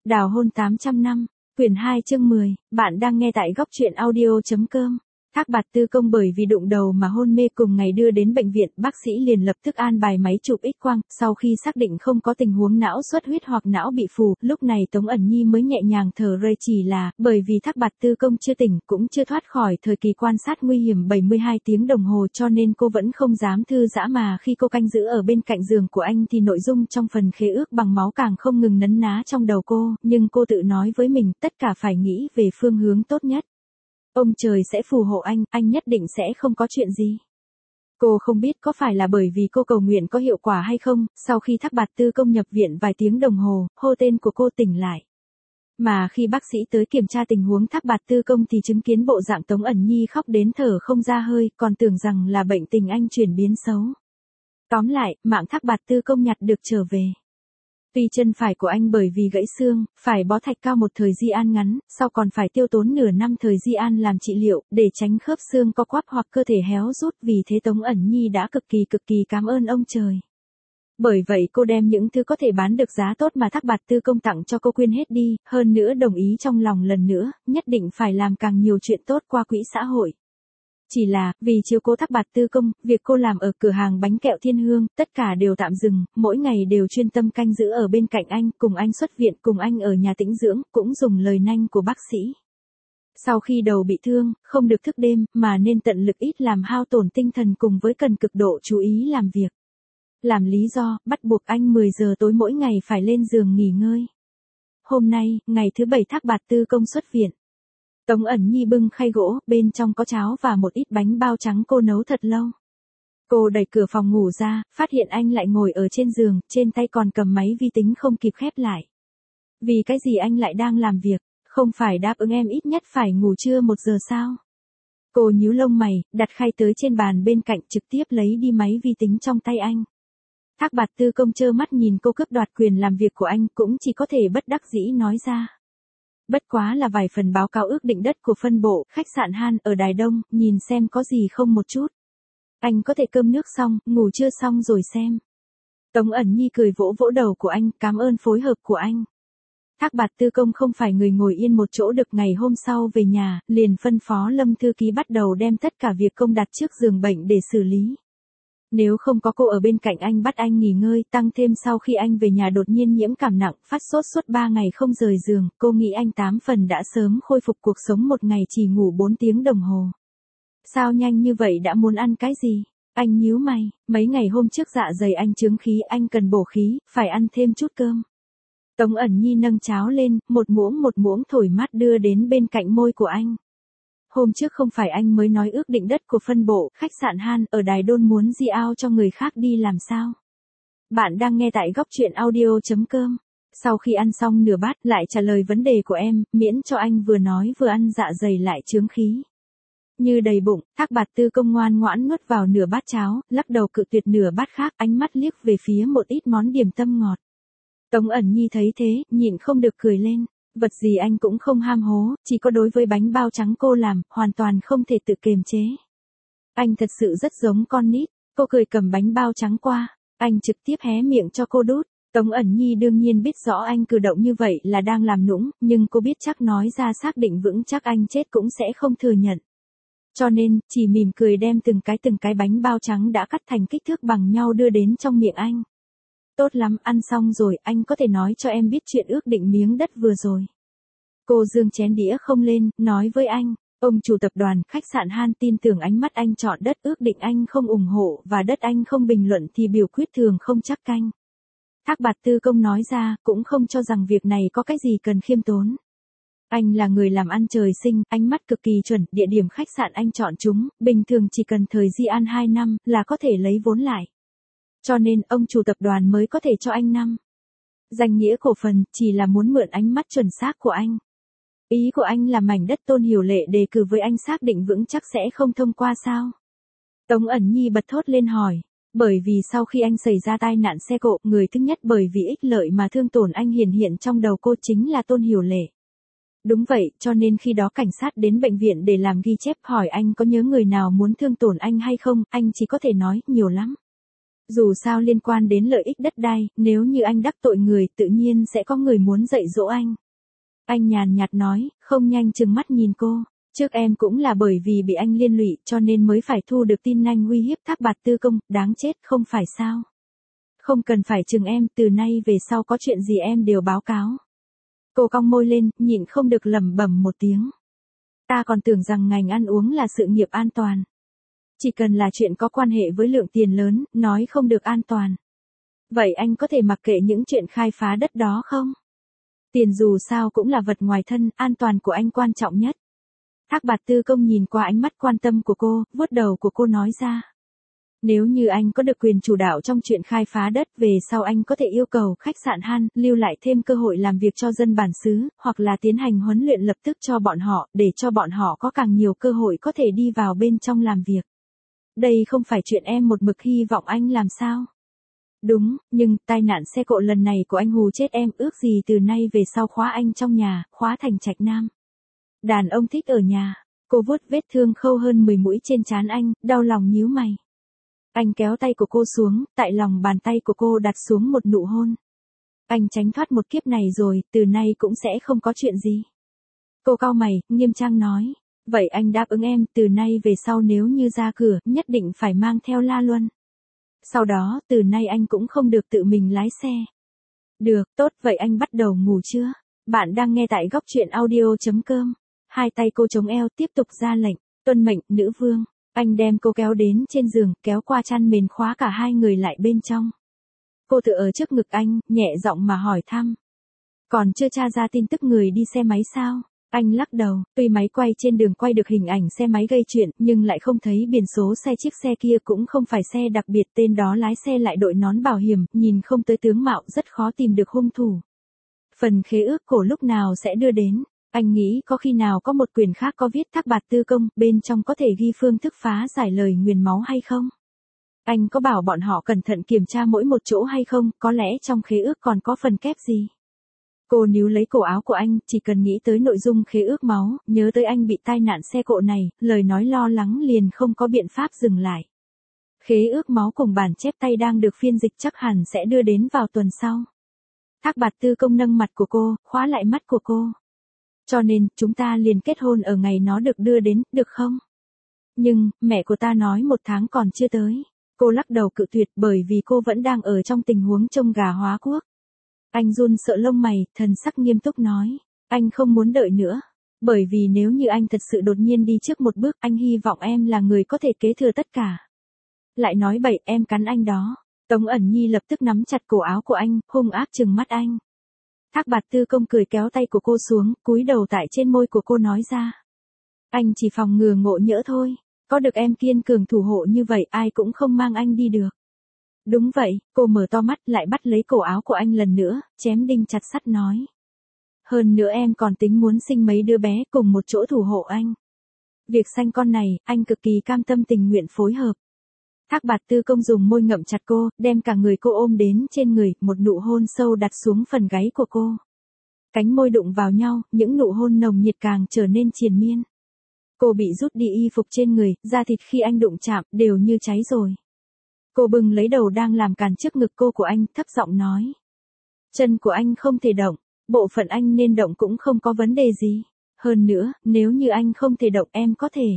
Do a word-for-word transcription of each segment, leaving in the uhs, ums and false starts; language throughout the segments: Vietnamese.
Đào hôn tám trăm năm, quyển hai chương mười, bạn đang nghe tại góc truyện audio.com. Thác Bạt Tư Công bởi vì đụng đầu mà hôn mê cùng ngày đưa đến bệnh viện, bác sĩ liền lập tức an bài máy chụp X-quang, sau khi xác định không có tình huống não xuất huyết hoặc não bị phù, lúc này Tống ẩn nhi mới nhẹ nhàng thở ra, chỉ là, bởi vì Thác Bạt Tư Công chưa tỉnh, cũng chưa thoát khỏi thời kỳ quan sát nguy hiểm bảy mươi hai tiếng đồng hồ, cho nên cô vẫn không dám thư giã, mà khi cô canh giữ ở bên cạnh giường của anh thì nội dung trong phần khế ước bằng máu càng không ngừng nấn ná trong đầu cô, nhưng cô tự nói với mình, tất cả phải nghĩ về phương hướng tốt nhất. Ông trời sẽ phù hộ anh, anh nhất định sẽ không có chuyện gì. Cô không biết có phải là bởi vì cô cầu nguyện có hiệu quả hay không, sau khi Thác Bạt Tư Công nhập viện vài tiếng đồng hồ, hô tên của cô tỉnh lại. Mà khi bác sĩ tới kiểm tra tình huống Thác Bạt Tư Công thì chứng kiến bộ dạng Tống ẩn nhi khóc đến thở không ra hơi, còn tưởng rằng là bệnh tình anh chuyển biến xấu. Tóm lại, mạng Thác Bạt Tư Công nhặt được trở về. Tuy chân phải của anh bởi vì gãy xương, phải bó thạch cao một thời di an ngắn, sau còn phải tiêu tốn nửa năm thời di an làm trị liệu, để tránh khớp xương co quắp hoặc cơ thể héo rút, vì thế Tống ẩn nhi đã cực kỳ cực kỳ cảm ơn ông trời. Bởi vậy cô đem những thứ có thể bán được giá tốt mà Thác Bạt Tư Công tặng cho cô quyên hết đi, hơn nữa đồng ý trong lòng lần nữa, nhất định phải làm càng nhiều chuyện tốt qua quỹ xã hội. Chỉ là, vì chiếu cố Thác Bạt Tư Công, việc cô làm ở cửa hàng bánh kẹo Thiên Hương, tất cả đều tạm dừng, mỗi ngày đều chuyên tâm canh giữ ở bên cạnh anh, cùng anh xuất viện, cùng anh ở nhà tĩnh dưỡng, cũng dùng lời nanh của bác sĩ. Sau khi đầu bị thương, không được thức đêm, mà nên tận lực ít làm hao tổn tinh thần cùng với cần cực độ chú ý làm việc. Làm lý do, bắt buộc anh mười giờ tối mỗi ngày phải lên giường nghỉ ngơi. Hôm nay, ngày thứ bảy Thác Bạt Tư Công xuất viện. Tống ẩn nhi bưng khay gỗ, bên trong có cháo và một ít bánh bao trắng cô nấu thật lâu. Cô đẩy cửa phòng ngủ ra, phát hiện anh lại ngồi ở trên giường, trên tay còn cầm máy vi tính không kịp khép lại. Vì cái gì anh lại đang làm việc, không phải đáp ứng em ít nhất phải ngủ trưa một giờ sao? Cô nhíu lông mày, đặt khay tới trên bàn bên cạnh, trực tiếp lấy đi máy vi tính trong tay anh. Thác Bạt Tư Công trơ mắt nhìn cô cướp đoạt quyền làm việc của anh, cũng chỉ có thể bất đắc dĩ nói ra. Bất quá là vài phần báo cáo ước định đất của phân bộ, khách sạn Han ở Đài Đông, nhìn xem có gì không một chút. Anh có thể cơm nước xong, ngủ trưa xong rồi xem. Tống ẩn nhi cười vỗ vỗ đầu của anh, cảm ơn phối hợp của anh. Thác Bạt Tư Công không phải người ngồi yên một chỗ được, ngày hôm sau về nhà, liền phân phó Lâm thư ký bắt đầu đem tất cả việc công đặt trước giường bệnh để xử lý. Nếu không có cô ở bên cạnh anh bắt anh nghỉ ngơi, tăng thêm sau khi anh về nhà đột nhiên nhiễm cảm nặng, phát sốt suốt ba ngày không rời giường, cô nghĩ anh tám phần đã sớm khôi phục cuộc sống, một ngày chỉ ngủ bốn tiếng đồng hồ. Sao nhanh như vậy, đã muốn ăn cái gì? Anh nhíu mày, mấy ngày hôm trước dạ dày anh chướng khí, anh cần bổ khí, phải ăn thêm chút cơm. Tống ẩn nhi nâng cháo lên, một muỗng một muỗng thổi mát đưa đến bên cạnh môi của anh. Hôm trước không phải anh mới nói ước định đất của phân bộ, khách sạn Han ở Đài Đôn muốn di ao cho người khác đi làm sao? Bạn đang nghe tại góc truyện audio.com. Sau khi ăn xong nửa bát, lại trả lời vấn đề của em, miễn cho anh vừa nói vừa ăn dạ dày lại chướng khí. Như đầy bụng, Thác Bạt Tư Công ngoan ngoãn nuốt vào nửa bát cháo, lắc đầu cự tuyệt nửa bát khác, ánh mắt liếc về phía một ít món điểm tâm ngọt. Tống ẩn nhi thấy thế, nhịn không được cười lên. Vật gì anh cũng không ham hố, chỉ có đối với bánh bao trắng cô làm, hoàn toàn không thể tự kiềm chế. Anh thật sự rất giống con nít, cô cười cầm bánh bao trắng qua, anh trực tiếp hé miệng cho cô đút. Tống ẩn nhi đương nhiên biết rõ anh cử động như vậy là đang làm nũng, nhưng cô biết chắc nói ra xác định vững chắc anh chết cũng sẽ không thừa nhận. Cho nên, chỉ mỉm cười đem từng cái từng cái bánh bao trắng đã cắt thành kích thước bằng nhau đưa đến trong miệng anh. Tốt lắm, ăn xong rồi, anh có thể nói cho em biết chuyện ước định miếng đất vừa rồi. Cô giương chén đĩa không lên, nói với anh, ông chủ tập đoàn, khách sạn Han tin tưởng ánh mắt anh chọn đất, ước định anh không ủng hộ, và đất anh không bình luận thì biểu quyết thường không chắc canh. Thác Bạt Tư Công nói ra, cũng không cho rằng việc này có cái gì cần khiêm tốn. Anh là người làm ăn trời sinh, ánh mắt cực kỳ chuẩn, địa điểm khách sạn anh chọn chúng, bình thường chỉ cần thời di an hai năm, là có thể lấy vốn lại. Cho nên, ông chủ tập đoàn mới có thể cho anh năm. Danh nghĩa cổ phần, chỉ là muốn mượn ánh mắt chuẩn xác của anh. Ý của anh là mảnh đất Tôn Hiểu Lệ đề cử với anh xác định vững chắc sẽ không thông qua sao? Tống ẩn nhi bật thốt lên hỏi. Bởi vì sau khi anh xảy ra tai nạn xe cộ, người thứ nhất bởi vì ích lợi mà thương tổn anh hiển hiện trong đầu cô chính là Tôn Hiểu Lệ. Đúng vậy, cho nên khi đó cảnh sát đến bệnh viện để làm ghi chép hỏi anh có nhớ người nào muốn thương tổn anh hay không, anh chỉ có thể nói, nhiều lắm. Dù sao liên quan đến lợi ích đất đai, nếu như anh đắc tội người, tự nhiên sẽ có người muốn dạy dỗ anh. Anh nhàn nhạt nói, không nhanh chừng mắt nhìn cô. Trước em cũng là bởi vì bị anh liên lụy cho nên mới phải thu được tin anh uy hiếp Thác Bạt Tư Công, đáng chết không phải sao. Không cần phải chừng em, từ nay về sau có chuyện gì em đều báo cáo. Cô cong môi lên, nhịn không được lẩm bẩm một tiếng. Ta còn tưởng rằng ngành ăn uống là sự nghiệp an toàn. Chỉ cần là chuyện có quan hệ với lượng tiền lớn, nói không được an toàn. Vậy anh có thể mặc kệ những chuyện khai phá đất đó không? Tiền dù sao cũng là vật ngoài thân, an toàn của anh quan trọng nhất. Thác Bạt Tư Công nhìn qua ánh mắt quan tâm của cô, vuốt đầu của cô nói ra. Nếu như anh có được quyền chủ đạo trong chuyện khai phá đất, về sau anh có thể yêu cầu khách sạn Han lưu lại thêm cơ hội làm việc cho dân bản xứ, hoặc là tiến hành huấn luyện lập tức cho bọn họ, để cho bọn họ có càng nhiều cơ hội có thể đi vào bên trong làm việc. Đây không phải chuyện em một mực hy vọng anh làm sao? Đúng, nhưng tai nạn xe cộ lần này của anh hù chết em, ước gì từ nay về sau khóa anh trong nhà, khóa thành trạch nam. Đàn ông thích ở nhà. Cô vuốt vết thương khâu hơn mười mũi trên trán anh, đau lòng nhíu mày. Anh kéo tay của cô xuống, tại lòng bàn tay của cô đặt xuống một nụ hôn. Anh tránh thoát một kiếp này rồi, từ nay cũng sẽ không có chuyện gì. Cô cau mày, nghiêm trang nói. Vậy anh đáp ứng em, từ nay về sau nếu như ra cửa, nhất định phải mang theo La Luân. Sau đó, từ nay anh cũng không được tự mình lái xe. Được, tốt, vậy anh bắt đầu ngủ chưa? Bạn đang nghe tại góc truyện audio.com. Hai tay cô chống eo, tiếp tục ra lệnh. Tuân mệnh, nữ vương. Anh đem cô kéo đến trên giường, kéo qua chăn mền khóa cả hai người lại bên trong. Cô tựa ở trước ngực anh, nhẹ giọng mà hỏi thăm. Còn chưa tra ra tin tức người đi xe máy sao? Anh lắc đầu, tuy máy quay trên đường quay được hình ảnh xe máy gây chuyện, nhưng lại không thấy biển số xe, chiếc xe kia cũng không phải xe đặc biệt, tên đó lái xe lại đội nón bảo hiểm, nhìn không tới tướng mạo, rất khó tìm được hung thủ. Phần khế ước cổ lúc nào sẽ đưa đến? Anh nghĩ có khi nào có một quyển khác có viết Thác Bạt Tư Công, bên trong có thể ghi phương thức phá giải lời nguyền máu hay không? Anh có bảo bọn họ cẩn thận kiểm tra mỗi một chỗ hay không, có lẽ trong khế ước còn có phần kép gì? Cô níu lấy cổ áo của anh, chỉ cần nghĩ tới nội dung khế ước máu, nhớ tới anh bị tai nạn xe cộ này, lời nói lo lắng liền không có biện pháp dừng lại. Khế ước máu cùng bản chép tay đang được phiên dịch, chắc hẳn sẽ đưa đến vào tuần sau. Thác Bạt Tư Công nâng mặt của cô, khóa lại mắt của cô. Cho nên, chúng ta liền kết hôn ở ngày nó được đưa đến, được không? Nhưng, mẹ của ta nói một tháng còn chưa tới. Cô lắc đầu cự tuyệt bởi vì cô vẫn đang ở trong tình huống trông gà hóa quốc. Anh run sợ lông mày, thần sắc nghiêm túc nói. Anh không muốn đợi nữa. Bởi vì nếu như anh thật sự đột nhiên đi trước một bước, anh hy vọng em là người có thể kế thừa tất cả. Lại nói bậy, em cắn anh đó. Tống Ẩn Nhi lập tức nắm chặt cổ áo của anh, hung ác trừng mắt anh. Thác Bạt Tư Công cười kéo tay của cô xuống, cúi đầu tại trên môi của cô nói ra. Anh chỉ phòng ngừa ngộ nhỡ thôi. Có được em kiên cường thủ hộ như vậy, ai cũng không mang anh đi được. Đúng vậy, cô mở to mắt lại bắt lấy cổ áo của anh lần nữa, chém đinh chặt sắt nói. Hơn nữa em còn tính muốn sinh mấy đứa bé cùng một chỗ thủ hộ anh. Việc sanh con này, anh cực kỳ cam tâm tình nguyện phối hợp. Thác Bạt Tư Công dùng môi ngậm chặt cô, đem cả người cô ôm đến trên người, một nụ hôn sâu đặt xuống phần gáy của cô. Cánh môi đụng vào nhau, những nụ hôn nồng nhiệt càng trở nên triền miên. Cô bị rút đi y phục trên người, da thịt khi anh đụng chạm, đều như cháy rồi. Cô bừng lấy đầu đang làm cản trước ngực cô của anh, thấp giọng nói. Chân của anh không thể động, bộ phận anh nên động cũng không có vấn đề gì. Hơn nữa, nếu như anh không thể động em có thể.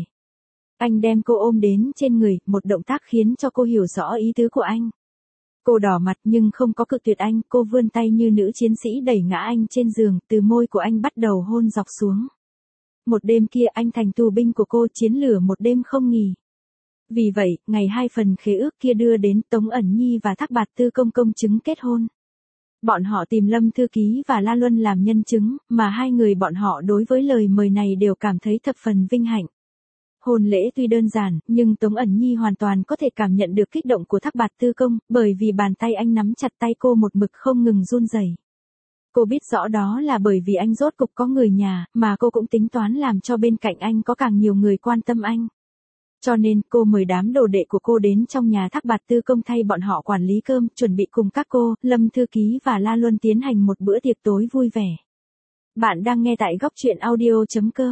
Anh đem cô ôm đến trên người, một động tác khiến cho cô hiểu rõ ý tứ của anh. Cô đỏ mặt nhưng không có cự tuyệt anh, cô vươn tay như nữ chiến sĩ đẩy ngã anh trên giường, từ môi của anh bắt đầu hôn dọc xuống. Một đêm kia anh thành tù binh của cô, chiến lửa một đêm không nghỉ. Vì vậy, ngày hai phần khế ước kia đưa đến, Tống Ẩn Nhi và Thác Bạt Tư Công công chứng kết hôn. Bọn họ tìm Lâm Thư Ký và La Luân làm nhân chứng, mà hai người bọn họ đối với lời mời này đều cảm thấy thập phần vinh hạnh. Hôn lễ tuy đơn giản, nhưng Tống Ẩn Nhi hoàn toàn có thể cảm nhận được kích động của Thác Bạt Tư Công, bởi vì bàn tay anh nắm chặt tay cô một mực không ngừng run rẩy. Cô biết rõ đó là bởi vì anh rốt cục có người nhà, mà cô cũng tính toán làm cho bên cạnh anh có càng nhiều người quan tâm anh. Cho nên, cô mời đám đồ đệ của cô đến trong nhà Thác Bạt Tư Công thay bọn họ quản lý cơm, chuẩn bị cùng các cô, Lâm Thư Ký và La Luân tiến hành một bữa tiệc tối vui vẻ. Bạn đang nghe tại góc truyện audio chấm com.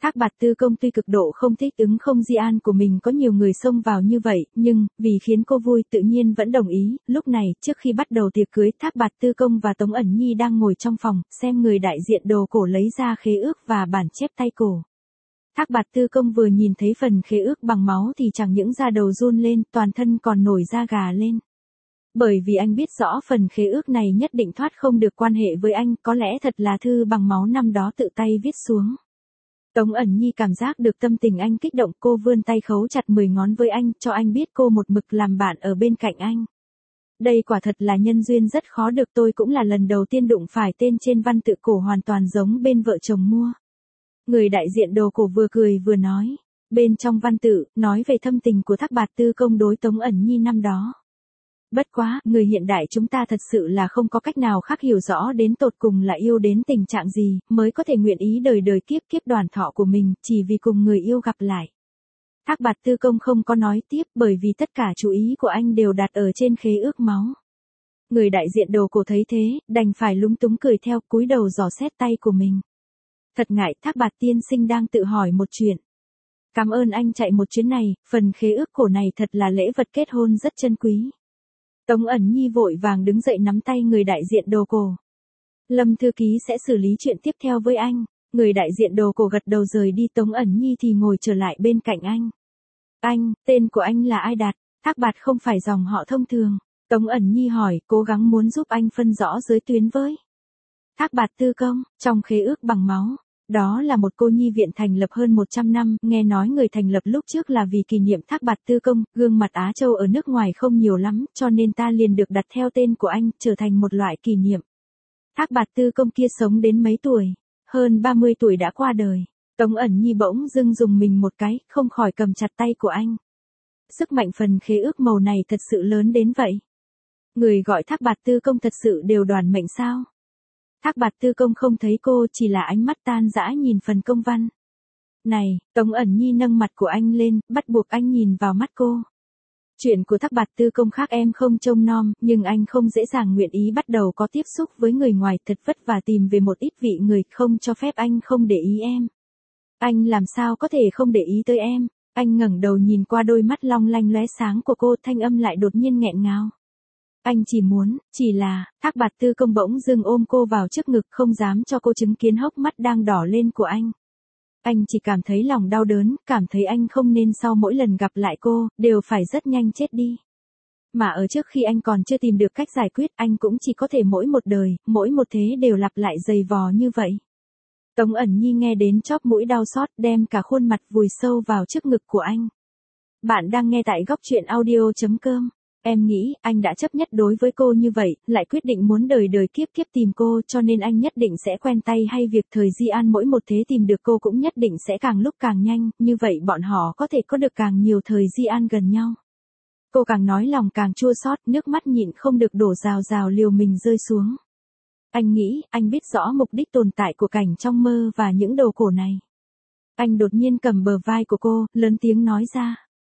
Thác Bạt Tư Công tuy cực độ không thích ứng không di an của mình có nhiều người xông vào như vậy, nhưng, vì khiến cô vui tự nhiên vẫn đồng ý. Lúc này, trước khi bắt đầu tiệc cưới, Thác Bạt Tư Công và Tống ẩn nhi đang ngồi trong phòng, xem người đại diện đồ cổ lấy ra khế ước và bản chép tay cổ. Thác Bạt Tư Công vừa nhìn thấy phần khế ước bằng máu thì chẳng những da đầu run lên, toàn thân còn nổi da gà lên. Bởi vì anh biết rõ phần khế ước này nhất định thoát không được quan hệ với anh, có lẽ thật là thư bằng máu năm đó tự tay viết xuống. Tống ẩn nhi cảm giác được tâm tình anh kích động, cô vươn tay khấu chặt mười ngón với anh, cho anh biết cô một mực làm bạn ở bên cạnh anh. Đây quả thật là nhân duyên rất khó được, tôi cũng là lần đầu tiên đụng phải tên trên văn tự cổ hoàn toàn giống bên vợ chồng mua. Người đại diện đồ cổ vừa cười vừa nói, bên trong văn tự, nói về thâm tình của Thác Bạt Tư Công đối Tống ẩn nhi năm đó. Bất quá, người hiện đại chúng ta thật sự là không có cách nào khác hiểu rõ đến tột cùng là yêu đến tình trạng gì, mới có thể nguyện ý đời đời kiếp kiếp đoàn thọ của mình, chỉ vì cùng người yêu gặp lại. Thác Bạt Tư Công không có nói tiếp, bởi vì tất cả chú ý của anh đều đặt ở trên khế ước máu. Người đại diện đồ cổ thấy thế, đành phải lúng túng cười theo, cúi đầu dò xét tay của mình. Thật ngại, Thác Bạt tiên sinh đang tự hỏi một chuyện. Cảm ơn anh chạy một chuyến này, phần khế ước cổ này thật là lễ vật kết hôn rất chân quý. Tống ẩn nhi vội vàng đứng dậy nắm tay người đại diện đồ cổ. Lâm thư ký sẽ xử lý chuyện tiếp theo với anh. Người đại diện đồ cổ gật đầu rời đi, Tống ẩn nhi thì ngồi trở lại bên cạnh anh. Anh, tên của anh là ai đặt? Thác Bạt không phải dòng họ thông thường. Tống ẩn nhi hỏi, cố gắng muốn giúp anh phân rõ giới tuyến với. Thác Bạt Tư Công, trong khế ước bằng máu. Đó là một cô nhi viện thành lập hơn một trăm năm, nghe nói người thành lập lúc trước là vì kỷ niệm Thác Bạt Tư Công, gương mặt Á Châu ở nước ngoài không nhiều lắm, cho nên ta liền được đặt theo tên của anh, trở thành một loại kỷ niệm. Thác Bạt Tư Công kia sống đến mấy tuổi? Hơn ba mươi tuổi đã qua đời. Tống ẩn nhi bỗng dưng dùng mình một cái, không khỏi cầm chặt tay của anh. Sức mạnh phần khế ước màu này thật sự lớn đến vậy. Người gọi Thác Bạt Tư Công thật sự đều đoàn mệnh sao? Thác Bạt Tư Công không thấy cô, chỉ là ánh mắt tan dã nhìn phần công văn. Này, Tống ẩn nhi nâng mặt của anh lên, bắt buộc anh nhìn vào mắt cô. Chuyện của Thác Bạt Tư Công khác em không trông nom, nhưng anh không dễ dàng nguyện ý bắt đầu có tiếp xúc với người ngoài, thật vất vả tìm về một ít vị người, không cho phép anh không để ý em. Anh làm sao có thể không để ý tới em? Anh ngẩng đầu nhìn qua đôi mắt long lanh lóe sáng của cô, thanh âm lại đột nhiên nghẹn ngào. Anh chỉ muốn, chỉ là, Thác Bạt Tư Công bỗng dưng ôm cô vào trước ngực, không dám cho cô chứng kiến hốc mắt đang đỏ lên của anh. Anh chỉ cảm thấy lòng đau đớn, cảm thấy anh không nên sau mỗi lần gặp lại cô, đều phải rất nhanh chết đi. Mà ở trước khi anh còn chưa tìm được cách giải quyết, anh cũng chỉ có thể mỗi một đời, mỗi một thế đều lặp lại dày vò như vậy. Tống ẩn nhi nghe đến chóp mũi đau xót, đem cả khuôn mặt vùi sâu vào trước ngực của anh. Bạn đang nghe tại góc truyện audio chấm com. Em nghĩ, anh đã chấp nhất đối với cô như vậy, lại quyết định muốn đời đời kiếp kiếp tìm cô, cho nên anh nhất định sẽ quen tay, hay việc thời Di An mỗi một thế tìm được cô cũng nhất định sẽ càng lúc càng nhanh, như vậy bọn họ có thể có được càng nhiều thời Di An gần nhau. Cô càng nói lòng càng chua xót, nước mắt nhịn không được đổ rào rào liều mình rơi xuống. Anh nghĩ, anh biết rõ mục đích tồn tại của cảnh trong mơ và những đồ cổ này. Anh đột nhiên cầm bờ vai của cô, lớn tiếng nói ra.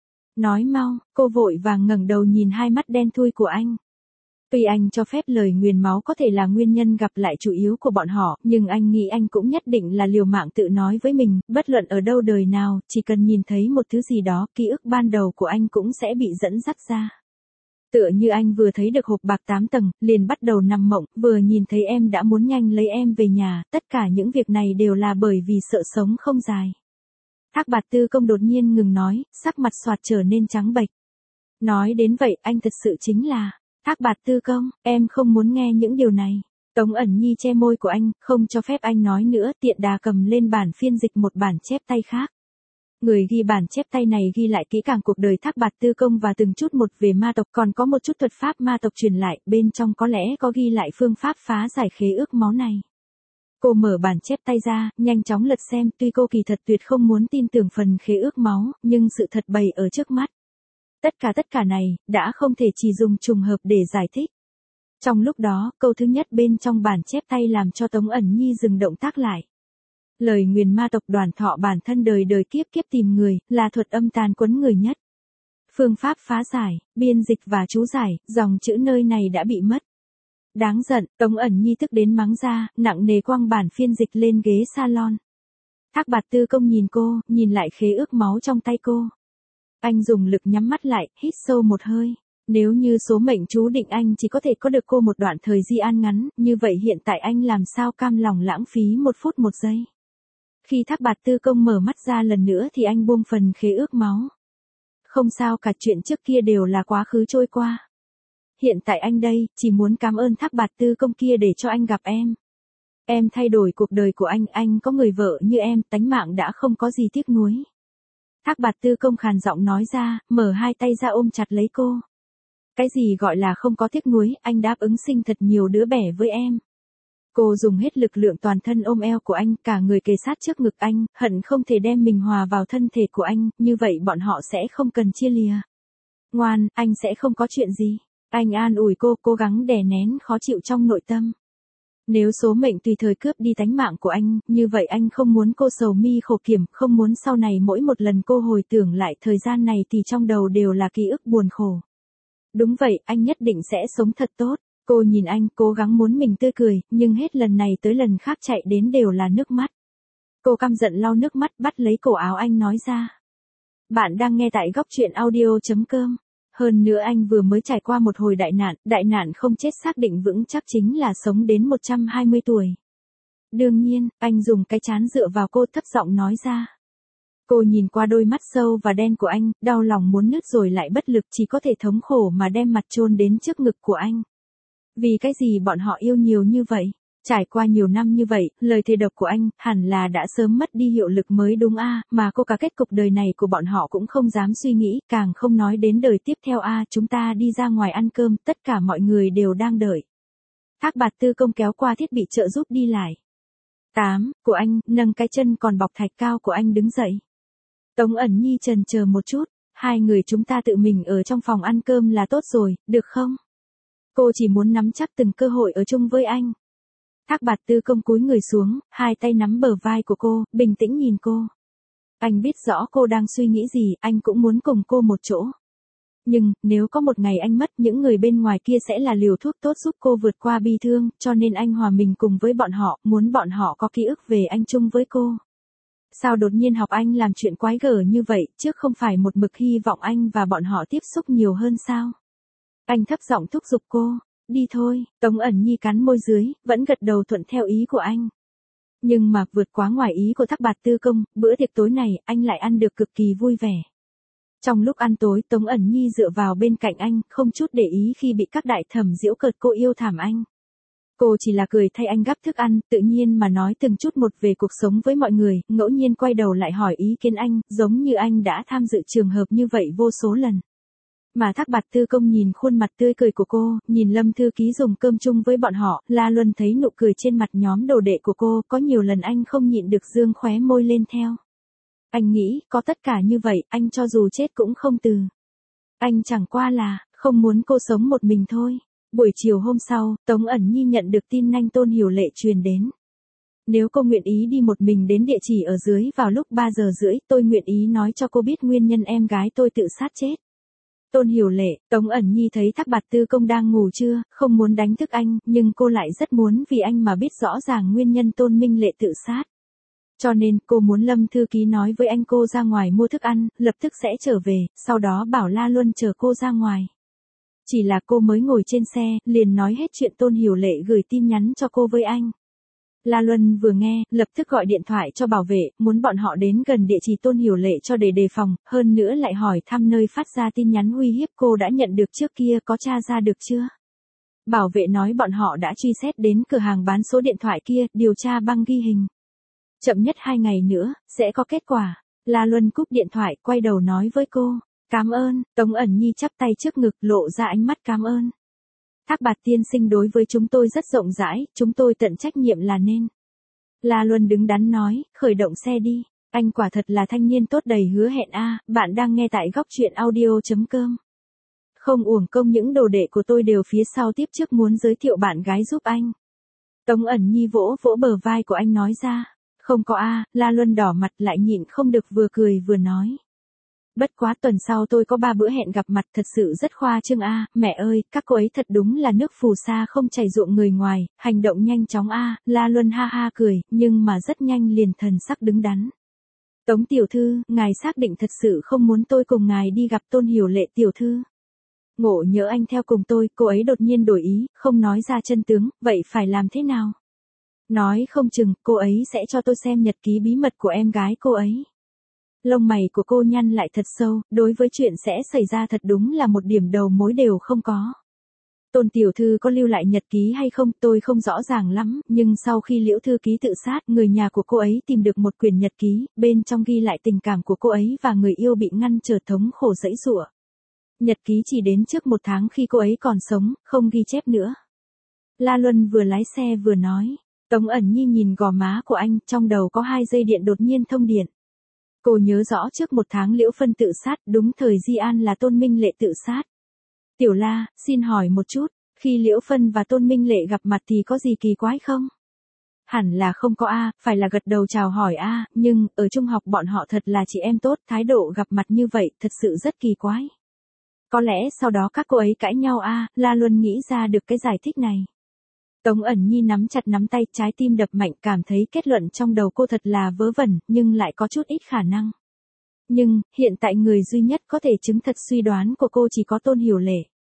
Nói mau, cô vội vàng ngẩng đầu nhìn hai mắt đen thui của anh. Tuy anh cho phép lời nguyền máu có thể là nguyên nhân gặp lại chủ yếu của bọn họ, nhưng anh nghĩ anh cũng nhất định là liều mạng tự nói với mình, bất luận ở đâu đời nào, chỉ cần nhìn thấy một thứ gì đó, ký ức ban đầu của anh cũng sẽ bị dẫn dắt ra. Tựa như anh vừa thấy được hộp bạc tám tầng, liền bắt đầu nằm mộng, vừa nhìn thấy em đã muốn nhanh lấy em về nhà, tất cả những việc này đều là bởi vì sợ sống không dài. Thác Bạt Tư Công đột nhiên ngừng nói, sắc mặt xoạt trở nên trắng bệch. Nói đến vậy, anh thật sự chính là, Thác Bạt Tư Công, em không muốn nghe những điều này. Tống ẩn nhi che môi của anh, không cho phép anh nói nữa, tiện đà cầm lên bản phiên dịch một bản chép tay khác. Người ghi bản chép tay này ghi lại kỹ càng cuộc đời Thác Bạt Tư Công và từng chút một về ma tộc, còn có một chút thuật pháp ma tộc truyền lại, bên trong có lẽ có ghi lại phương pháp phá giải khế ước máu này. Cô mở bản chép tay ra, nhanh chóng lật xem, tuy cô kỳ thật tuyệt không muốn tin tưởng phần khế ước máu, nhưng sự thật bày ở trước mắt. Tất cả tất cả này, đã không thể chỉ dùng trùng hợp để giải thích. Trong lúc đó, câu thứ nhất bên trong bản chép tay làm cho Tống ẩn nhi dừng động tác lại. Lời nguyền ma tộc đoàn thọ bản thân đời đời kiếp kiếp tìm người, là thuật âm tàn quấn người nhất. Phương pháp phá giải, biên dịch và chú giải, dòng chữ nơi này đã bị mất. Đáng giận, Tống ẩn nhi tức đến mắng ra, nặng nề quăng bản phiên dịch lên ghế salon. Thác Bạt Tư Công nhìn cô, nhìn lại khế ước máu trong tay cô. Anh dùng lực nhắm mắt lại, hít sâu một hơi. Nếu như số mệnh chú định anh chỉ có thể có được cô một đoạn thời di an ngắn, như vậy hiện tại anh làm sao cam lòng lãng phí một phút một giây. Khi Thác Bạt Tư Công mở mắt ra lần nữa thì anh buông phần khế ước máu. Không sao cả, chuyện trước kia đều là quá khứ trôi qua. Hiện tại anh đây, chỉ muốn cảm ơn Thác Bạt Tư Công kia để cho anh gặp em. Em thay đổi cuộc đời của anh, anh có người vợ như em, tánh mạng đã không có gì tiếc nuối. Thác Bạt Tư Công khàn giọng nói ra, mở hai tay ra ôm chặt lấy cô. Cái gì gọi là không có tiếc nuối, anh đáp ứng sinh thật nhiều đứa bé với em. Cô dùng hết lực lượng toàn thân ôm eo của anh, cả người kề sát trước ngực anh, hận không thể đem mình hòa vào thân thể của anh, như vậy bọn họ sẽ không cần chia lìa. Ngoan, anh sẽ không có chuyện gì. Anh an ủi cô, cố gắng đè nén khó chịu trong nội tâm. Nếu số mệnh tùy thời cướp đi tánh mạng của anh, như vậy anh không muốn cô sầu mi khổ kiểm, không muốn sau này mỗi một lần cô hồi tưởng lại thời gian này thì trong đầu đều là ký ức buồn khổ. Đúng vậy, anh nhất định sẽ sống thật tốt. Cô nhìn anh, cố gắng muốn mình tươi cười, nhưng hết lần này tới lần khác chạy đến đều là nước mắt. Cô căm giận lau nước mắt, bắt lấy cổ áo anh nói ra. Bạn đang nghe tại góc truyện audio chấm com. Hơn nữa anh vừa mới trải qua một hồi đại nạn, đại nạn không chết xác định vững chắc chính là sống đến một trăm hai mươi tuổi. Đương nhiên, anh dùng cái trán dựa vào cô thấp giọng nói ra. Cô nhìn qua đôi mắt sâu và đen của anh, đau lòng muốn nứt rồi lại bất lực, chỉ có thể thống khổ mà đem mặt chôn đến trước ngực của anh. Vì cái gì bọn họ yêu nhiều như vậy? Trải qua nhiều năm như vậy, lời thề độc của anh hẳn là đã sớm mất đi hiệu lực mới đúng a, mà cô cả kết cục đời này của bọn họ cũng không dám suy nghĩ, càng không nói đến đời tiếp theo a, chúng ta đi ra ngoài ăn cơm, tất cả mọi người đều đang đợi. Thác Bạt Tư Công kéo qua thiết bị trợ giúp đi lại. tám, của anh, nâng cái chân còn bọc thạch cao của anh đứng dậy. Tống Ẩn Nhi chần chờ một chút, hai người chúng ta tự mình ở trong phòng ăn cơm là tốt rồi, được không? Cô chỉ muốn nắm chắc từng cơ hội ở chung với anh. Thác Bạt Tư Công cúi người xuống, hai tay nắm bờ vai của cô, bình tĩnh nhìn cô. Anh biết rõ cô đang suy nghĩ gì, anh cũng muốn cùng cô một chỗ. Nhưng, nếu có một ngày anh mất, những người bên ngoài kia sẽ là liều thuốc tốt giúp cô vượt qua bi thương, cho nên anh hòa mình cùng với bọn họ, muốn bọn họ có ký ức về anh chung với cô. Sao đột nhiên học anh làm chuyện quái gở như vậy, trước không phải một mực hy vọng anh và bọn họ tiếp xúc nhiều hơn sao? Anh thấp giọng thúc giục cô, đi thôi, Tống Ẩn Nhi cắn môi dưới, vẫn gật đầu thuận theo ý của anh. Nhưng mà vượt quá ngoài ý của Thác Bạt Tư Công, bữa tiệc tối này, anh lại ăn được cực kỳ vui vẻ. Trong lúc ăn tối, Tống Ẩn Nhi dựa vào bên cạnh anh, không chút để ý khi bị các đại thẩm giễu cợt cô yêu thảm anh. Cô chỉ là cười thay anh gắp thức ăn, tự nhiên mà nói từng chút một về cuộc sống với mọi người, ngẫu nhiên quay đầu lại hỏi ý kiến anh, giống như anh đã tham dự trường hợp như vậy vô số lần. Mà Thác Bạt Tư Công nhìn khuôn mặt tươi cười của cô, nhìn Lâm thư ký dùng cơm chung với bọn họ, La Luân thấy nụ cười trên mặt nhóm đồ đệ của cô, có nhiều lần anh không nhịn được dương khóe môi lên theo. Anh nghĩ, có tất cả như vậy, anh cho dù chết cũng không từ. Anh chẳng qua là, không muốn cô sống một mình thôi. Buổi chiều hôm sau, Tống Ẩn Nhi nhận được tin nhanh Tôn Hiểu Lệ truyền đến. Nếu cô nguyện ý đi một mình đến địa chỉ ở dưới vào lúc ba giờ rưỡi, tôi nguyện ý nói cho cô biết nguyên nhân em gái tôi tự sát chết. Tôn Hiểu Lệ, Tống Ẩn Nhi thấy Thác Bạt Tư Công đang ngủ trưa, không muốn đánh thức anh, nhưng cô lại rất muốn vì anh mà biết rõ ràng nguyên nhân Tôn Minh Lệ tự sát. Cho nên, cô muốn Lâm thư ký nói với anh cô ra ngoài mua thức ăn, lập tức sẽ trở về, sau đó bảo La Luân chờ cô ra ngoài. Chỉ là cô mới ngồi trên xe, liền nói hết chuyện Tôn Hiểu Lệ gửi tin nhắn cho cô với anh. La Luân vừa nghe, lập tức gọi điện thoại cho bảo vệ, muốn bọn họ đến gần địa chỉ Tôn Hiểu Lệ cho để đề phòng, hơn nữa lại hỏi thăm nơi phát ra tin nhắn uy hiếp cô đã nhận được trước kia có tra ra được chưa. Bảo vệ nói bọn họ đã truy xét đến cửa hàng bán số điện thoại kia, điều tra băng ghi hình. Chậm nhất hai ngày nữa, sẽ có kết quả. La Luân cúp điện thoại, quay đầu nói với cô, cảm ơn. Tống Ẩn Nhi chắp tay trước ngực, lộ ra ánh mắt cảm ơn. Thác Bạt tiên sinh đối với chúng tôi rất rộng rãi, chúng tôi tận trách nhiệm là nên. La Luân đứng đắn nói, khởi động xe đi. Anh quả thật là thanh niên tốt đầy hứa hẹn a. Bạn đang nghe tại góc truyện audio chấm com. Không uổng công những đồ đệ của tôi đều phía sau tiếp trước muốn giới thiệu bạn gái giúp anh. Tống Ẩn Nhi vỗ vỗ bờ vai của anh nói ra. Không có a. La Luân đỏ mặt lại nhịn không được vừa cười vừa nói. Bất quá tuần sau tôi có ba bữa hẹn gặp mặt thật sự rất khoa trương a, mẹ ơi, các cô ấy thật đúng là nước phù sa không chảy ruộng người ngoài, hành động nhanh chóng a, La Luân ha ha cười, nhưng mà rất nhanh liền thần sắc đứng đắn. Tống tiểu thư, ngài xác định thật sự không muốn tôi cùng ngài đi gặp Tôn Hiểu Lệ tiểu thư. Ngộ nhỡ anh theo cùng tôi, cô ấy đột nhiên đổi ý, không nói ra chân tướng, vậy phải làm thế nào? Nói không chừng, cô ấy sẽ cho tôi xem nhật ký bí mật của em gái cô ấy. Lông mày của cô nhăn lại thật sâu, đối với chuyện sẽ xảy ra thật đúng là một điểm đầu mối đều không có. Tôn tiểu thư có lưu lại nhật ký hay không tôi không rõ ràng lắm, nhưng sau khi Liễu thư ký tự sát, người nhà của cô ấy tìm được một quyển nhật ký, bên trong ghi lại tình cảm của cô ấy và người yêu bị ngăn trở thống khổ dẫy giụa. Nhật ký chỉ đến trước một tháng khi cô ấy còn sống, không ghi chép nữa. La Luân vừa lái xe vừa nói, Tống ẩn nhi nhìn gò má của anh, trong đầu có hai dây điện đột nhiên thông điện. Cô nhớ rõ trước một tháng Liễu Phân tự sát, đúng thời Di An là Tôn Minh Lệ tự sát. Tiểu La, xin hỏi một chút, khi Liễu Phân và Tôn Minh Lệ gặp mặt thì có gì kỳ quái không? Hẳn là không có a, phải là gật đầu chào hỏi a, nhưng, ở trung học bọn họ thật là chị em tốt, thái độ gặp mặt như vậy, thật sự rất kỳ quái. Có lẽ sau đó các cô ấy cãi nhau a, La Luân nghĩ ra được cái giải thích này. Tống ẩn nhi nắm chặt nắm tay, trái tim đập mạnh, cảm thấy kết luận trong đầu cô thật là vớ vẩn, nhưng lại có chút ít khả năng. Nhưng, hiện tại người duy nhất có thể chứng thật suy đoán của cô chỉ có Tôn Hiểu Lệ.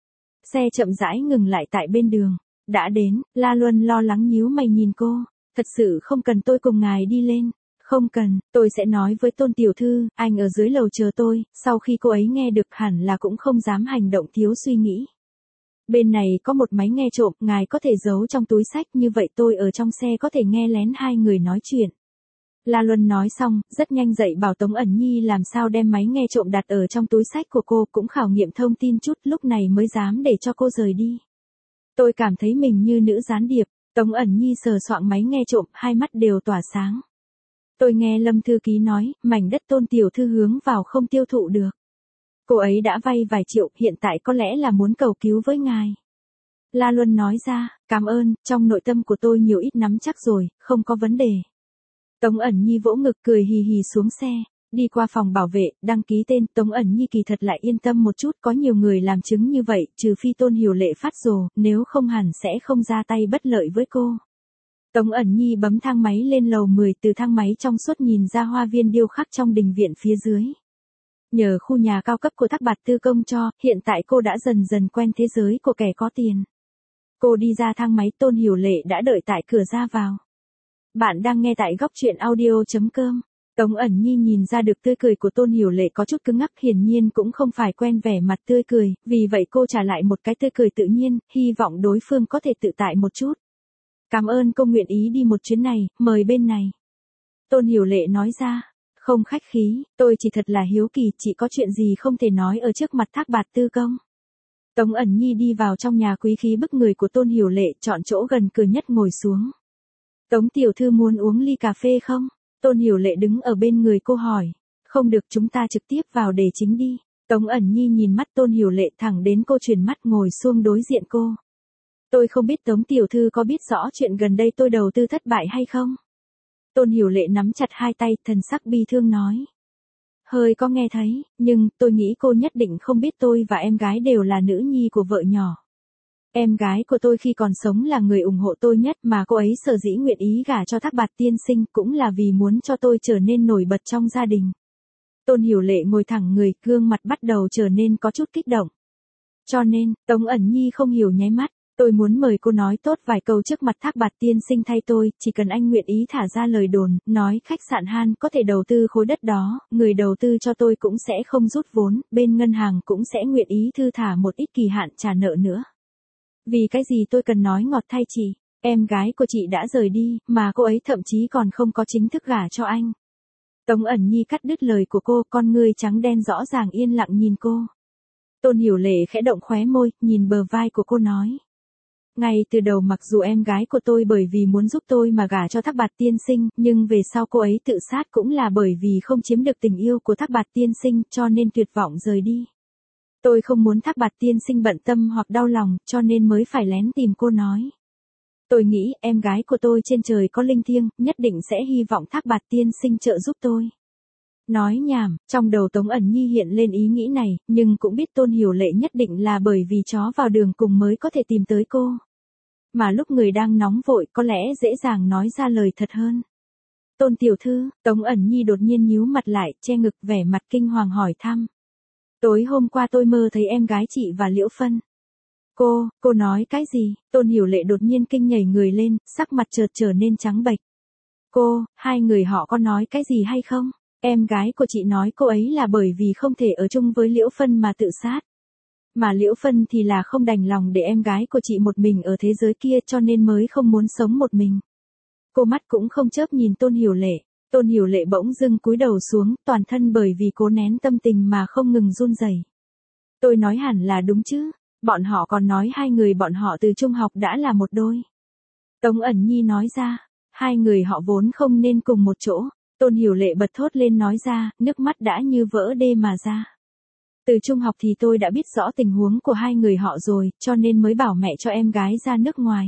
Xe chậm rãi ngừng lại tại bên đường. Đã đến, La Luân lo lắng nhíu mày nhìn cô. Thật sự không cần tôi cùng ngài đi lên. Không cần, tôi sẽ nói với Tôn tiểu thư, anh ở dưới lầu chờ tôi. Sau khi cô ấy nghe được hẳn là cũng không dám hành động thiếu suy nghĩ. Bên này có một máy nghe trộm, ngài có thể giấu trong túi sách, như vậy tôi ở trong xe có thể nghe lén hai người nói chuyện. La Luân nói xong, rất nhanh dậy bảo Tống ẩn nhi làm sao đem máy nghe trộm đặt ở trong túi sách của cô, cũng khảo nghiệm thông tin chút, lúc này mới dám để cho cô rời đi. Tôi cảm thấy mình như nữ gián điệp. Tống ẩn nhi sờ soạng máy nghe trộm, hai mắt đều tỏa sáng. Tôi nghe Lâm thư ký nói, mảnh đất Tôn tiểu thư hướng vào không tiêu thụ được. Cô ấy đã vay vài triệu, hiện tại có lẽ là muốn cầu cứu với ngài. La Luân nói ra, cảm ơn, trong nội tâm của tôi nhiều ít nắm chắc rồi, không có vấn đề. Tống ẩn nhi vỗ ngực cười hì hì xuống xe, đi qua phòng bảo vệ, đăng ký tên. Tống ẩn nhi kỳ thật lại yên tâm một chút, có nhiều người làm chứng như vậy, trừ phi Tôn Hiểu Lệ phát rồ, nếu không hẳn sẽ không ra tay bất lợi với cô. Tống ẩn nhi bấm thang máy lên lầu mười, từ thang máy trong suốt nhìn ra hoa viên điêu khắc trong đình viện phía dưới. Nhờ khu nhà cao cấp của Thác Bạt Tư Công cho, hiện tại cô đã dần dần quen thế giới của kẻ có tiền. Cô đi ra thang máy, Tôn Hiểu Lệ đã đợi tại cửa ra vào. Bạn đang nghe tại góc truyện audio chấm com. Tống ẩn nhi nhìn ra được tươi cười của Tôn Hiểu Lệ có chút cứng ngắc, hiển nhiên cũng không phải quen vẻ mặt tươi cười, vì vậy cô trả lại một cái tươi cười tự nhiên, hy vọng đối phương có thể tự tại một chút. Cảm ơn cô nguyện ý đi một chuyến này, mời bên này. Tôn Hiểu Lệ nói ra, không khách khí, tôi chỉ thật là hiếu kỳ, chỉ có chuyện gì không thể nói ở trước mặt Thác Bạt Tư Công. Tống ẩn nhi đi vào trong nhà quý khí bức người của Tôn Hiểu Lệ, chọn chỗ gần cửa nhất ngồi xuống. Tống tiểu thư muốn uống ly cà phê không? Tôn Hiểu Lệ đứng ở bên người cô hỏi. Không được, chúng ta trực tiếp vào đề chính đi. Tống ẩn nhi nhìn mắt Tôn Hiểu Lệ thẳng đến cô chuyển mắt ngồi xuống đối diện cô. Tôi không biết Tống tiểu thư có biết rõ chuyện gần đây tôi đầu tư thất bại hay không? Tôn Hiểu Lệ nắm chặt hai tay, thần sắc bi thương nói. Hơi có nghe thấy, nhưng tôi nghĩ cô nhất định không biết tôi và em gái đều là nữ nhi của vợ nhỏ. Em gái của tôi khi còn sống là người ủng hộ tôi nhất, mà cô ấy sở dĩ nguyện ý gả cho Thác Bạt tiên sinh cũng là vì muốn cho tôi trở nên nổi bật trong gia đình. Tôn Hiểu Lệ ngồi thẳng người, gương mặt bắt đầu trở nên có chút kích động. Cho nên, Tống ẩn nhi không hiểu nháy mắt, tôi muốn mời cô nói tốt vài câu trước mặt Thác Bạt tiên sinh thay tôi, chỉ cần anh nguyện ý thả ra lời đồn, nói khách sạn Han có thể đầu tư khối đất đó, người đầu tư cho tôi cũng sẽ không rút vốn, bên ngân hàng cũng sẽ nguyện ý thư thả một ít kỳ hạn trả nợ nữa. Vì cái gì tôi cần nói ngọt thay chị, em gái của chị đã rời đi, mà cô ấy thậm chí còn không có chính thức gả cho anh. Tống ẩn nhi cắt đứt lời của cô, con ngươi trắng đen rõ ràng yên lặng nhìn cô. Tôn Hiểu Lệ khẽ động khóe môi, nhìn bờ vai của cô nói. Ngay từ đầu mặc dù em gái của tôi bởi vì muốn giúp tôi mà gả cho Thác Bạt tiên sinh, nhưng về sau cô ấy tự sát cũng là bởi vì không chiếm được tình yêu của Thác Bạt tiên sinh, cho nên tuyệt vọng rời đi. Tôi không muốn Thác Bạt tiên sinh bận tâm hoặc đau lòng, cho nên mới phải lén tìm cô nói. Tôi nghĩ em gái của tôi trên trời có linh thiêng, nhất định sẽ hy vọng Thác Bạt tiên sinh trợ giúp tôi. Nói nhảm, trong đầu Tống ẩn nhi hiện lên ý nghĩ này, nhưng cũng biết Tôn Hiểu Lệ nhất định là bởi vì chó vào đường cùng mới có thể tìm tới cô. Mà lúc người đang nóng vội có lẽ dễ dàng nói ra lời thật hơn. Tôn tiểu thư, Tống ẩn nhi đột nhiên nhíu mặt lại, che ngực vẻ mặt kinh hoàng hỏi thăm. Tối hôm qua tôi mơ thấy em gái chị và Liễu Phân. Cô, cô nói cái gì? Tôn Hiểu Lệ đột nhiên kinh nhảy người lên, sắc mặt chợt trở nên trắng bệch. Cô, hai người họ có nói cái gì hay không? Em gái của chị nói cô ấy là bởi vì không thể ở chung với Liễu Phân mà tự sát. Mà Liễu Phân thì là không đành lòng để em gái của chị một mình ở thế giới kia cho nên mới không muốn sống một mình. Cô mắt cũng không chớp nhìn Tôn Hiểu Lệ. Tôn Hiểu Lệ bỗng dưng cúi đầu xuống, toàn thân bởi vì cố nén tâm tình mà không ngừng run rẩy. Tôi nói hẳn là đúng chứ, bọn họ còn nói hai người bọn họ từ trung học đã là một đôi. Tống ẩn nhi nói ra, hai người họ vốn không nên cùng một chỗ. Tôn Hiểu Lệ bật thốt lên nói ra, nước mắt đã như vỡ đê mà ra. Từ trung học thì tôi đã biết rõ tình huống của hai người họ rồi, cho nên mới bảo mẹ cho em gái ra nước ngoài.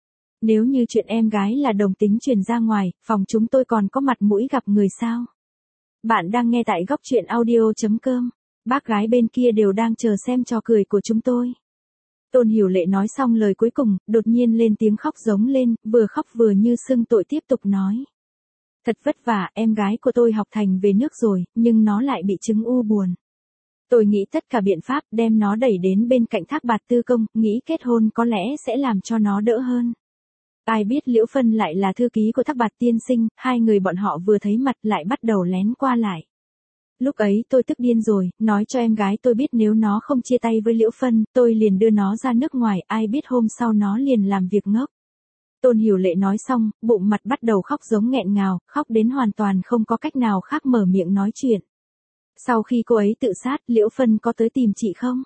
Nếu như chuyện em gái là đồng tính truyền ra ngoài, phòng chúng tôi còn có mặt mũi gặp người sao? Bạn đang nghe tại góc truyện audio chấm com. Bác gái bên kia đều đang chờ xem trò cười của chúng tôi. Tôn Hiểu Lệ nói xong lời cuối cùng, đột nhiên lên tiếng khóc giống lên, vừa khóc vừa như xưng tội tiếp tục nói. Thật vất vả, em gái của tôi học thành về nước rồi, nhưng nó lại bị chứng u buồn. Tôi nghĩ tất cả biện pháp đem nó đẩy đến bên cạnh Thác Bạt Tư Công, nghĩ kết hôn có lẽ sẽ làm cho nó đỡ hơn. Ai biết Liễu Phân lại là thư ký của Thác Bạt tiên sinh, hai người bọn họ vừa thấy mặt lại bắt đầu lén qua lại. Lúc ấy tôi tức điên rồi, nói cho em gái tôi biết nếu nó không chia tay với Liễu Phân, tôi liền đưa nó ra nước ngoài, ai biết hôm sau nó liền làm việc ngốc. Tôn Hiểu Lệ nói xong, bụng mặt bắt đầu khóc giống nghẹn ngào, khóc đến hoàn toàn không có cách nào khác mở miệng nói chuyện. Sau khi cô ấy tự sát, Liễu Phân có tới tìm chị không?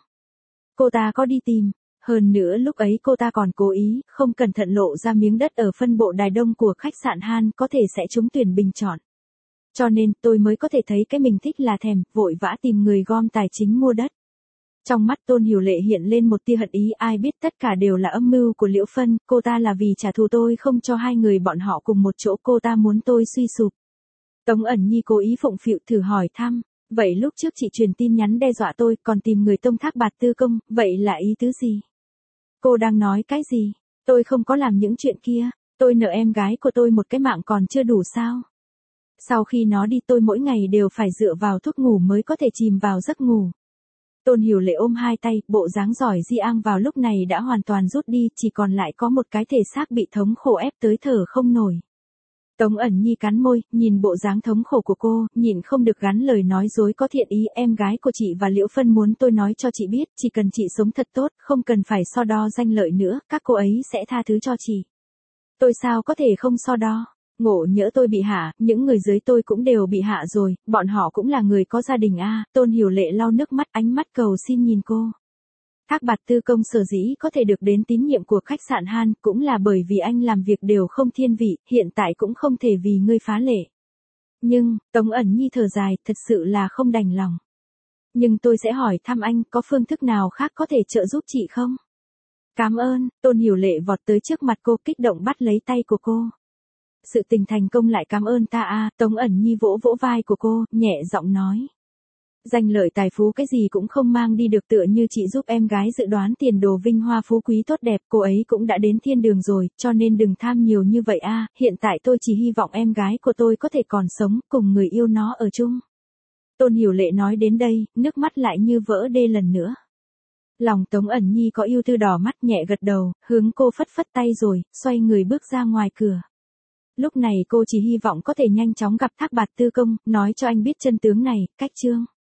Cô ta có đi tìm. Hơn nữa lúc ấy cô ta còn cố ý, không cẩn thận lộ ra miếng đất ở phân bộ Đài Đông của khách sạn Han có thể sẽ trúng tuyển bình chọn. Cho nên tôi mới có thể thấy cái mình thích là thèm, vội vã tìm người gom tài chính mua đất. Trong mắt Tôn Hiểu Lệ hiện lên một tia hận ý, ai biết tất cả đều là âm mưu của Liễu Phân, cô ta là vì trả thù tôi không cho hai người bọn họ cùng một chỗ, cô ta muốn tôi suy sụp. Tống ẩn nhi cố ý phụng phịu thử hỏi thăm, vậy lúc trước chị truyền tin nhắn đe dọa tôi còn tìm người tông Thác Bạt Tư Công, vậy là ý tứ gì? Cô đang nói cái gì? Tôi không có làm những chuyện kia, tôi nợ em gái của tôi một cái mạng còn chưa đủ sao? Sau khi nó đi tôi mỗi ngày đều phải dựa vào thuốc ngủ mới có thể chìm vào giấc ngủ. Tôn Hiểu Lệ ôm hai tay, bộ dáng giỏi giang vào lúc này đã hoàn toàn rút đi, chỉ còn lại có một cái thể xác bị thống khổ ép tới thở không nổi. Tống ẩn nhi cắn môi, nhìn bộ dáng thống khổ của cô, nhịn không được gắn lời nói dối có thiện ý, em gái của chị và Liễu Phân muốn tôi nói cho chị biết, chỉ cần chị sống thật tốt, không cần phải so đo danh lợi nữa, các cô ấy sẽ tha thứ cho chị. Tôi sao có thể không so đo? Ngộ nhỡ tôi bị hạ, những người dưới tôi cũng đều bị hạ rồi, bọn họ cũng là người có gia đình a. À. Tôn Hiểu Lệ lau nước mắt, ánh mắt cầu xin nhìn cô. Thác Bạt Tư Công sở dĩ có thể được đến tín nhiệm của khách sạn Han, cũng là bởi vì anh làm việc đều không thiên vị, hiện tại cũng không thể vì ngươi phá lệ. Nhưng, Tống ẩn nhi thở dài, thật sự là không đành lòng. Nhưng tôi sẽ hỏi thăm anh, có phương thức nào khác có thể trợ giúp chị không? Cảm ơn, Tôn Hiểu Lệ vọt tới trước mặt cô, kích động bắt lấy tay của cô. Sự tình thành công lại cảm ơn ta a. À. Tống ẩn nhi vỗ vỗ vai của cô, nhẹ giọng nói. Danh lợi tài phú cái gì cũng không mang đi được, tựa như chị giúp em gái dự đoán tiền đồ vinh hoa phú quý tốt đẹp, cô ấy cũng đã đến thiên đường rồi, cho nên đừng tham nhiều như vậy a. À. Hiện tại tôi chỉ hy vọng em gái của tôi có thể còn sống, cùng người yêu nó ở chung. Tôn Hiểu Lệ nói đến đây, nước mắt lại như vỡ đê lần nữa. Lòng Tống ẩn nhi có ưu tư đỏ mắt, nhẹ gật đầu, hướng cô phất phất tay rồi, xoay người bước ra ngoài cửa. Lúc này cô chỉ hy vọng có thể nhanh chóng gặp Thác Bạt Tư Công, nói cho anh biết chân tướng này, cách chương.